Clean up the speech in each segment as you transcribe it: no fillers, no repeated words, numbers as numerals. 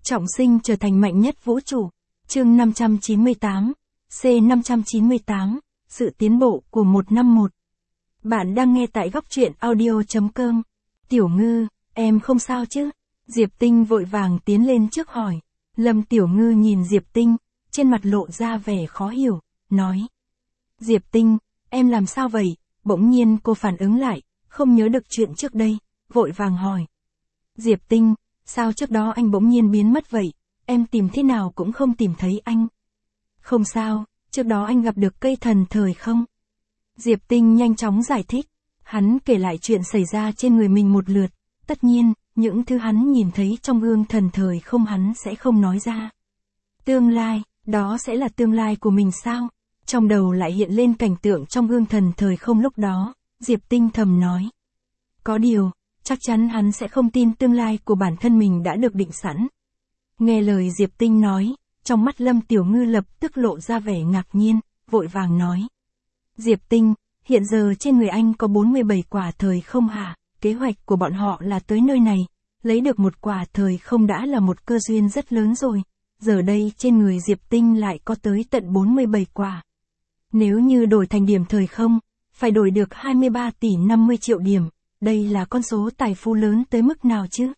Trọng sinh trở thành mạnh nhất vũ trụ. Chương 598, C598, sự tiến bộ của 151. Bạn đang nghe tại góc truyện audio.com. Tiểu Ngư, em không sao chứ? Diệp Tinh vội vàng tiến lên trước hỏi. Lâm Tiểu Ngư nhìn Diệp Tinh, trên mặt lộ ra vẻ khó hiểu, nói. Diệp Tinh, em làm sao vậy? Bỗng nhiên cô phản ứng lại, không nhớ được chuyện trước đây, vội vàng hỏi. Diệp Tinh, sao trước đó anh bỗng nhiên biến mất vậy? Em tìm thế nào cũng không tìm thấy anh. Không sao, trước đó anh gặp được cây thần thời không? Diệp Tinh nhanh chóng giải thích. Hắn kể lại chuyện xảy ra trên người mình một lượt. Tất nhiên, những thứ hắn nhìn thấy trong gương thần thời không hắn sẽ không nói ra. Tương lai, đó sẽ là tương lai của mình sao? Trong đầu lại hiện lên cảnh tượng trong gương thần thời không lúc đó, Diệp Tinh thầm nói. Có điều, chắc chắn hắn sẽ không tin tương lai của bản thân mình đã được định sẵn. Nghe lời Diệp Tinh nói, trong mắt Lâm Tiểu Ngư lập tức lộ ra vẻ ngạc nhiên, vội vàng nói. Diệp Tinh, hiện giờ trên người anh có 47 quả thời không hả? Kế hoạch của bọn họ là tới nơi này, lấy được một quả thời không đã là một cơ duyên rất lớn rồi. Giờ đây trên người Diệp Tinh lại có tới tận 47 quả. Nếu như đổi thành điểm thời không, phải đổi được 23 tỷ 50 triệu điểm, đây là con số tài phú lớn tới mức nào chứ?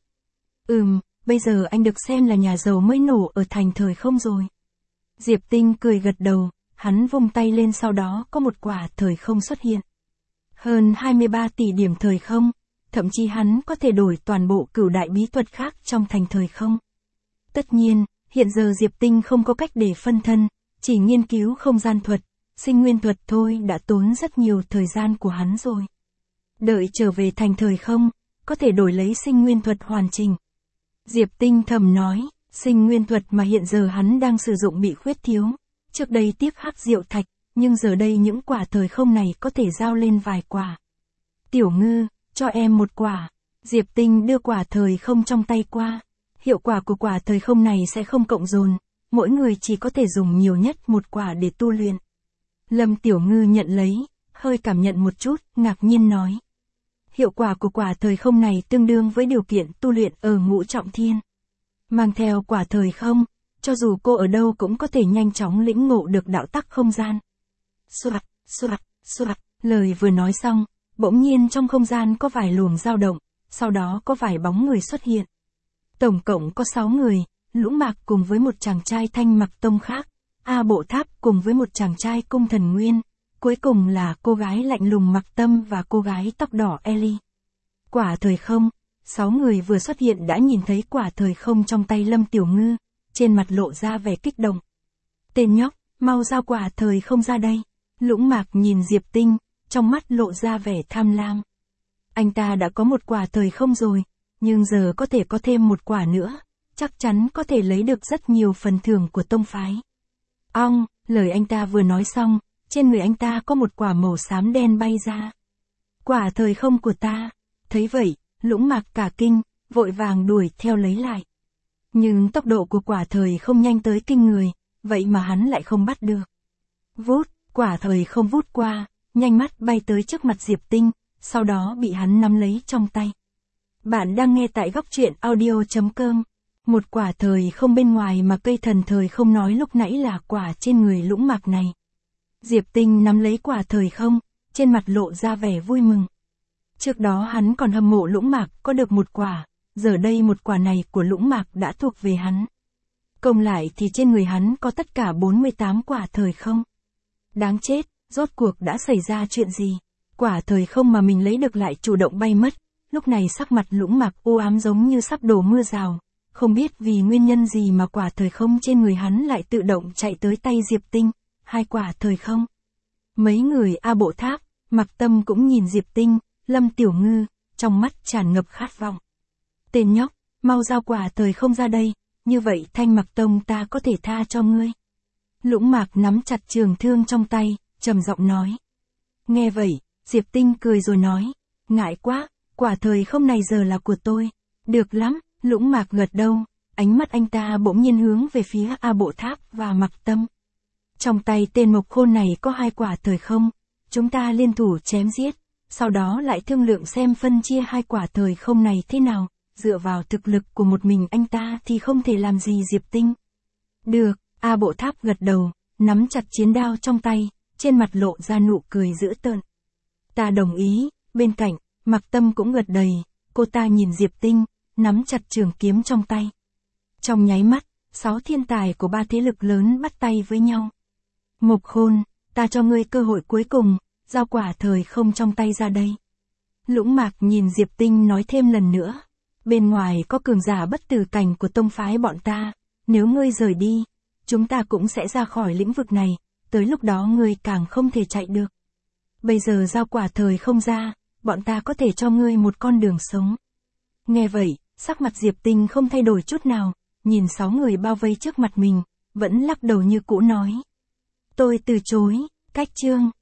Bây giờ anh được xem là nhà giàu mới nổ ở thành thời không rồi. Diệp Tinh cười gật đầu, hắn vung tay lên sau đó có một quả thời không xuất hiện. Hơn 23 tỷ điểm thời không, thậm chí hắn có thể đổi toàn bộ cửu đại bí thuật khác trong thành thời không. Tất nhiên, hiện giờ Diệp Tinh không có cách để phân thân, chỉ nghiên cứu không gian thuật, sinh nguyên thuật thôi đã tốn rất nhiều thời gian của hắn rồi. Đợi trở về thành thời không, có thể đổi lấy sinh nguyên thuật hoàn chỉnh. Diệp Tinh thầm nói, sinh nguyên thuật mà hiện giờ hắn đang sử dụng bị khuyết thiếu. Trước đây tiếc hắc diệu thạch, nhưng giờ đây những quả thời không này có thể giao lên vài quả. Tiểu Ngư, cho em một quả. Diệp Tinh đưa quả thời không trong tay qua. Hiệu quả của quả thời không này sẽ không cộng dồn, mỗi người chỉ có thể dùng nhiều nhất một quả để tu luyện. Lâm Tiểu Ngư nhận lấy, hơi cảm nhận một chút, ngạc nhiên nói. Hiệu quả của quả thời không này tương đương với điều kiện tu luyện ở ngũ trọng thiên. Mang theo quả thời không, cho dù cô ở đâu cũng có thể nhanh chóng lĩnh ngộ được đạo tắc không gian. Soạt, lời vừa nói xong, bỗng nhiên trong không gian có vài luồng dao động, sau đó có vài bóng người xuất hiện. Tổng cộng có 6 người, Lũng Mạc cùng với một chàng trai Thanh Mặc Tông khác, A Bộ Tháp cùng với một chàng trai Cung Thần Nguyên, cuối cùng là cô gái lạnh lùng Mặc Tâm và cô gái tóc đỏ Ellie. Quả thời không, 6 người vừa xuất hiện đã nhìn thấy quả thời không trong tay Lâm Tiểu Ngư, trên mặt lộ ra vẻ kích động. Tên nhóc, mau giao quả thời không ra đây. Lũng Mạc nhìn Diệp Tinh, trong mắt lộ ra vẻ tham lam. Anh ta đã có một quả thời không rồi, nhưng giờ có thể có thêm một quả nữa, chắc chắn có thể lấy được rất nhiều phần thưởng của tông phái. Lời anh ta vừa nói xong, trên người anh ta có một quả màu xám đen bay ra. Quả thời không của ta. Thấy vậy, Lũng Mạc cả kinh, vội vàng đuổi theo lấy lại. Nhưng tốc độ của quả thời không nhanh tới kinh người, vậy mà hắn lại không bắt được. Vút, quả thời không vút qua, nhanh mắt bay tới trước mặt Diệp Tinh, sau đó bị hắn nắm lấy trong tay. Bạn đang nghe tại góc truyện audio.com. Một quả thời không bên ngoài mà cây thần thời không nói lúc nãy là quả trên người Lũng Mạc này. Diệp Tinh nắm lấy quả thời không, trên mặt lộ ra vẻ vui mừng. Trước đó hắn còn hâm mộ Lũng Mạc có được một quả, giờ đây một quả này của Lũng Mạc đã thuộc về hắn. Cộng lại thì trên người hắn có tất cả 48 quả thời không. Đáng chết, rốt cuộc đã xảy ra chuyện gì? Quả thời không mà mình lấy được lại chủ động bay mất, lúc này sắc mặt Lũng Mạc u ám giống như sắp đổ mưa rào. Không biết vì nguyên nhân gì mà quả thời không trên người hắn lại tự động chạy tới tay Diệp Tinh, 2 quả thời không. Mấy người A Bộ Tháp, Mặc Tâm cũng nhìn Diệp Tinh, Lâm Tiểu Ngư, trong mắt tràn ngập khát vọng. Tên nhóc, mau giao quả thời không ra đây, như vậy Thanh Mặc Tông ta có thể tha cho ngươi. Lũng Mạc nắm chặt trường thương trong tay, trầm giọng nói. Nghe vậy, Diệp Tinh cười rồi nói, ngại quá, quả thời không này giờ là của tôi. Được lắm. Lũng Mạc gật đầu, ánh mắt anh ta bỗng nhiên hướng về phía A Bộ Tháp và Mặc Tâm. Trong tay tên mộc khôn này có 2 quả thời không, chúng ta liên thủ chém giết, sau đó lại thương lượng xem phân chia 2 quả thời không này thế nào. dựa vào thực lực của một mình anh ta thì không thể làm gì Diệp Tinh. Được, A Bộ Tháp gật đầu, nắm chặt chiến đao trong tay, trên mặt lộ ra nụ cười dữ tợn. Ta đồng ý, bên cạnh, Mạc Tâm cũng gật đầy, cô ta nhìn Diệp Tinh, nắm chặt trường kiếm trong tay. Trong nháy mắt, 6 thiên tài của 3 thế lực lớn bắt tay với nhau. Mộc Khôn, ta cho ngươi cơ hội cuối cùng, giao quả thời không trong tay ra đây. Lũng Mạc nhìn Diệp Tinh nói thêm lần nữa. Bên ngoài có cường giả bất tử cảnh của tông phái bọn ta, nếu ngươi rời đi, chúng ta cũng sẽ ra khỏi lĩnh vực này, tới lúc đó ngươi càng không thể chạy được. Bây giờ giao quả thời không ra, bọn ta có thể cho ngươi một con đường sống. Nghe vậy, sắc mặt Diệp Tinh không thay đổi chút nào, nhìn 6 người bao vây trước mặt mình, vẫn lắc đầu như cũ nói. Tôi từ chối, cách chương.